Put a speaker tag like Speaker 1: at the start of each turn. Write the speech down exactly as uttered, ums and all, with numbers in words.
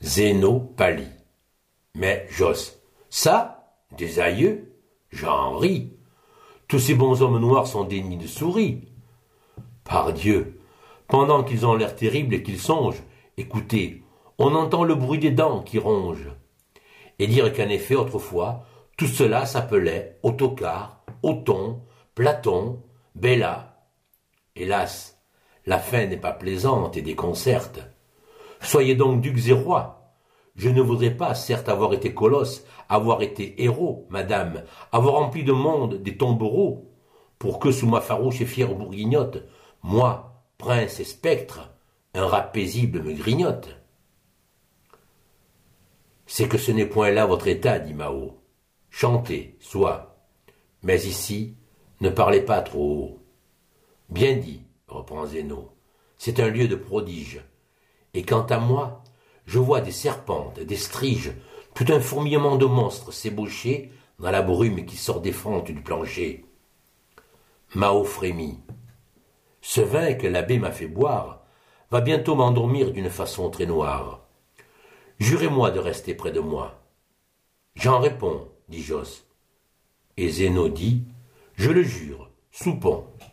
Speaker 1: Zéno pâlit. Mais Jos, ça, des aïeux, j'en ris. Tous ces bons hommes noirs sont des nids de souris. Pardieu, pendant qu'ils ont l'air terribles et qu'ils songent, écoutez, on entend le bruit des dents qui rongent. Et dire qu'en effet, autrefois, tout cela s'appelait autocar, Othon, Platon, Bella. Hélas, la fin n'est pas plaisante et déconcerte. Soyez donc ducs et rois. Je ne voudrais pas, certes, avoir été colosse, avoir été héros, madame, avoir rempli de monde des tombereaux, pour que, sous ma farouche et fière bourguignotte, moi, prince et spectre, un rat paisible me grignote. C'est que ce n'est point là votre état, dit Mao. Chantez, soit. Mais ici, ne parlez pas trop haut. Bien dit, reprend Zéno, c'est un lieu de prodige. Et quant à moi, je vois des serpentes, des striges, tout un fourmillement de monstres s'ébaucher dans la brume qui sort des fentes du plancher. Mao frémit. Ce vin que l'abbé m'a fait boire va bientôt m'endormir d'une façon très noire. Jurez-moi de rester près de moi. J'en réponds, dit Jos. Et Zéno dit, je le jure, soupons.